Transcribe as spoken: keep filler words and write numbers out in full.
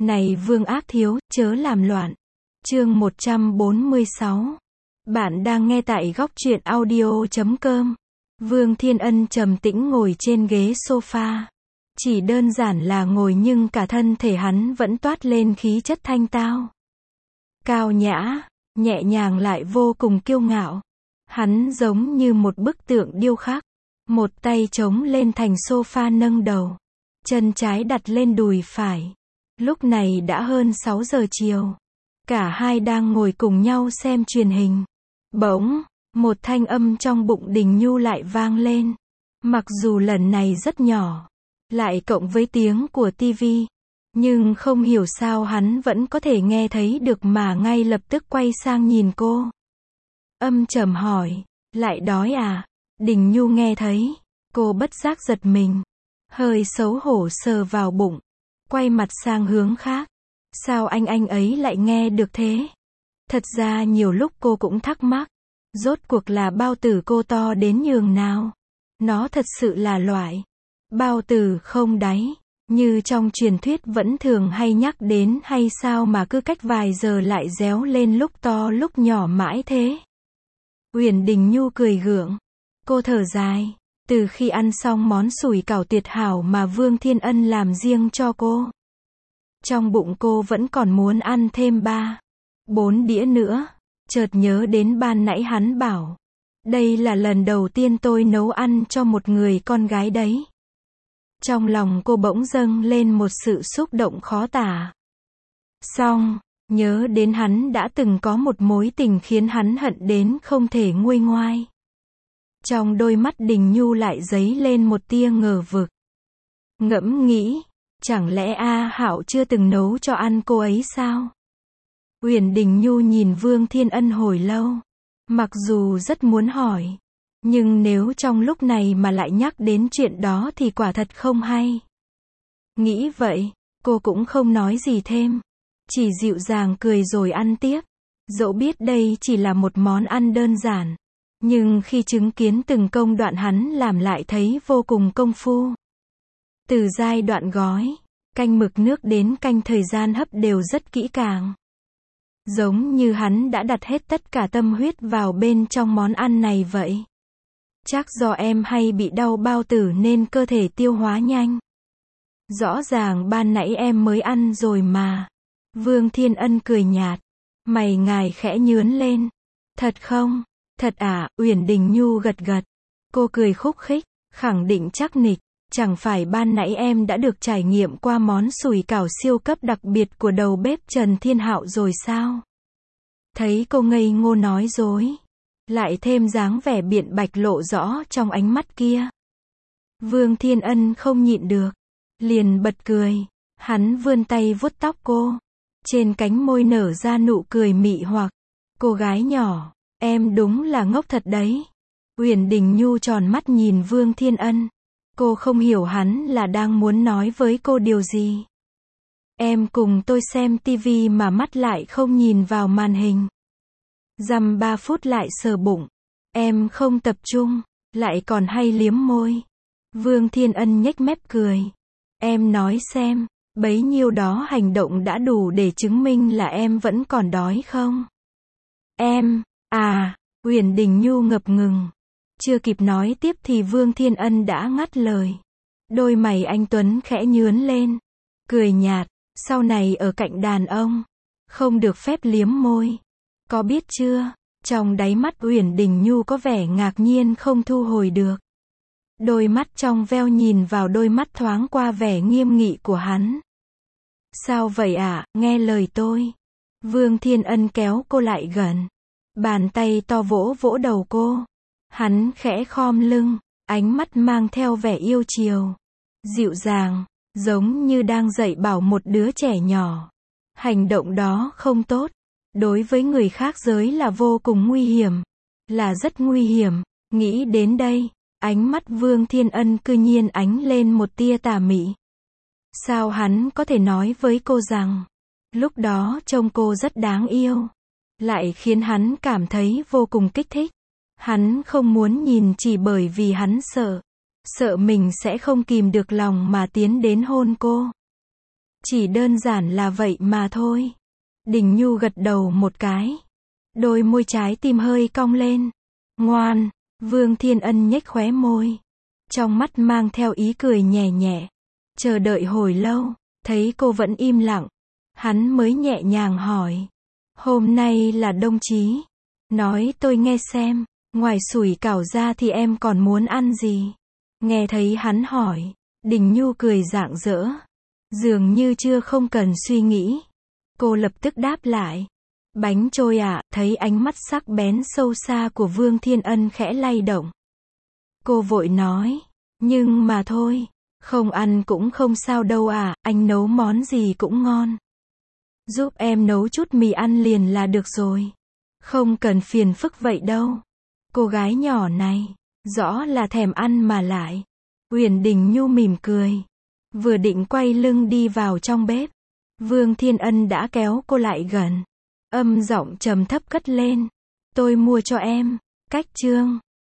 Này Vương Ác Thiếu, chớ làm loạn. Chương một trăm bốn mươi sáu. Bạn đang nghe tại góc truyện audio chấm com. Vương Thiên Ân trầm tĩnh ngồi trên ghế sofa. Chỉ đơn giản là ngồi nhưng cả thân thể hắn vẫn toát lên khí chất thanh tao. Cao nhã, nhẹ nhàng lại vô cùng kiêu ngạo. Hắn giống như một bức tượng điêu khắc. Một tay chống lên thành sofa nâng đầu. Chân trái đặt lên đùi phải. Lúc này đã hơn sáu giờ chiều. Cả hai đang ngồi cùng nhau xem truyền hình. Bỗng, một thanh âm trong bụng Đình Nhu lại vang lên. Mặc dù lần này rất nhỏ, lại cộng với tiếng của tivi, nhưng không hiểu sao hắn vẫn có thể nghe thấy được mà ngay lập tức quay sang nhìn cô. Âm trầm hỏi, lại đói à? Đình Nhu nghe thấy, cô bất giác giật mình, hơi xấu hổ sờ vào bụng, quay mặt sang hướng khác. Sao anh anh ấy lại nghe được thế? Thật ra nhiều lúc cô cũng thắc mắc, rốt cuộc là bao tử cô to đến nhường nào? Nó thật sự là loại bao tử không đáy, như trong truyền thuyết vẫn thường hay nhắc đến hay sao mà cứ cách vài giờ lại réo lên lúc to lúc nhỏ mãi thế? Uyển Đình Nhu cười gượng, cô thở dài, từ khi ăn xong món sủi cảo tuyệt hảo mà Vương Thiên Ân làm riêng cho cô, trong bụng cô vẫn còn muốn ăn thêm ba, bốn đĩa nữa. Chợt nhớ đến ban nãy hắn bảo, đây là lần đầu tiên tôi nấu ăn cho một người con gái đấy. Trong lòng cô bỗng dâng lên một sự xúc động khó tả. Xong, nhớ đến hắn đã từng có một mối tình khiến hắn hận đến không thể nguôi ngoai. Trong đôi mắt Đình Nhu lại dấy lên một tia ngờ vực. Ngẫm nghĩ, chẳng lẽ A Hạo chưa từng nấu cho ăn cô ấy sao? Uyển Đình Nhu nhìn Vương Thiên Ân hồi lâu. Mặc dù rất muốn hỏi, nhưng nếu trong lúc này mà lại nhắc đến chuyện đó thì quả thật không hay. Nghĩ vậy, cô cũng không nói gì thêm, chỉ dịu dàng cười rồi ăn tiếp. Dẫu biết đây chỉ là một món ăn đơn giản, nhưng khi chứng kiến từng công đoạn hắn làm lại thấy vô cùng công phu. Từ giai đoạn gói, canh mực nước đến canh thời gian hấp đều rất kỹ càng. Giống như hắn đã đặt hết tất cả tâm huyết vào bên trong món ăn này vậy. Chắc do em hay bị đau bao tử nên cơ thể tiêu hóa nhanh. Rõ ràng ban nãy em mới ăn rồi mà. Vương Thiên Ân cười nhạt. Mày ngài khẽ nhướn lên. Thật không? Thật à? Uyển Đình Nhu gật gật. Cô cười khúc khích, khẳng định chắc nịch. Chẳng phải ban nãy em đã được trải nghiệm qua món sủi cảo siêu cấp đặc biệt của đầu bếp Trần Thiên Hạo rồi sao? Thấy cô ngây ngô nói dối, lại thêm dáng vẻ biện bạch lộ rõ trong ánh mắt kia. Vương Thiên Ân không nhịn được, liền bật cười. Hắn vươn tay vuốt tóc cô, trên cánh môi nở ra nụ cười mị hoặc. Cô gái nhỏ, em đúng là ngốc thật đấy. Uyển Đình Nhu tròn mắt nhìn Vương Thiên Ân. Cô không hiểu hắn là đang muốn nói với cô điều gì. Em cùng tôi xem tivi mà mắt lại không nhìn vào màn hình. Dăm ba phút lại sờ bụng. Em không tập trung, lại còn hay liếm môi. Vương Thiên Ân nhếch mép cười. Em nói xem, bấy nhiêu đó hành động đã đủ để chứng minh là em vẫn còn đói không? Em, à, Uyển Đình Nhu ngập ngừng. Chưa kịp nói tiếp thì Vương Thiên Ân đã ngắt lời. Đôi mày anh tuấn khẽ nhướn lên, cười nhạt, sau này ở cạnh đàn ông, không được phép liếm môi. Có biết chưa? Trong đáy mắt Uyển Đình Nhu có vẻ ngạc nhiên không thu hồi được. Đôi mắt trong veo nhìn vào đôi mắt thoáng qua vẻ nghiêm nghị của hắn. Sao vậy ạ? À? Nghe lời tôi. Vương Thiên Ân kéo cô lại gần. Bàn tay to vỗ vỗ đầu cô. Hắn khẽ khom lưng, ánh mắt mang theo vẻ yêu chiều, dịu dàng, giống như đang dạy bảo một đứa trẻ nhỏ. Hành động đó không tốt, đối với người khác giới là vô cùng nguy hiểm, là rất nguy hiểm. Nghĩ đến đây, ánh mắt Vương Thiên Ân cư nhiên ánh lên một tia tà mị. Sao hắn có thể nói với cô rằng, lúc đó trông cô rất đáng yêu, lại khiến hắn cảm thấy vô cùng kích thích. Hắn không muốn nhìn chỉ bởi vì hắn sợ, sợ mình sẽ không kìm được lòng mà tiến đến hôn cô. Chỉ đơn giản là vậy mà thôi. Đình Nhu gật đầu một cái. Đôi môi trái tim hơi cong lên. Ngoan, Vương Thiên Ân nhếch khóe môi. Trong mắt mang theo ý cười nhẹ nhẹ. Chờ đợi hồi lâu, thấy cô vẫn im lặng. Hắn mới nhẹ nhàng hỏi. Hôm nay là đông chí. Nói tôi nghe xem, ngoài sủi cảo ra thì em còn muốn ăn gì? Nghe thấy hắn hỏi, Đình Nhu cười rạng rỡ. Dường như chưa không cần suy nghĩ. Cô lập tức đáp lại. Bánh trôi ạ, thấy ánh mắt sắc bén sâu xa của Vương Thiên Ân khẽ lay động. Cô vội nói, nhưng mà thôi, không ăn cũng không sao đâu à, anh nấu món gì cũng ngon. Giúp em nấu chút mì ăn liền là được rồi. Không cần phiền phức vậy đâu. Cô gái nhỏ này, rõ là thèm ăn mà lại. Uyển Đình Nhu mỉm cười. Vừa định quay lưng đi vào trong bếp. Vương Thiên Ân đã kéo cô lại gần. Âm giọng trầm thấp cất lên. Tôi mua cho em. Cách chương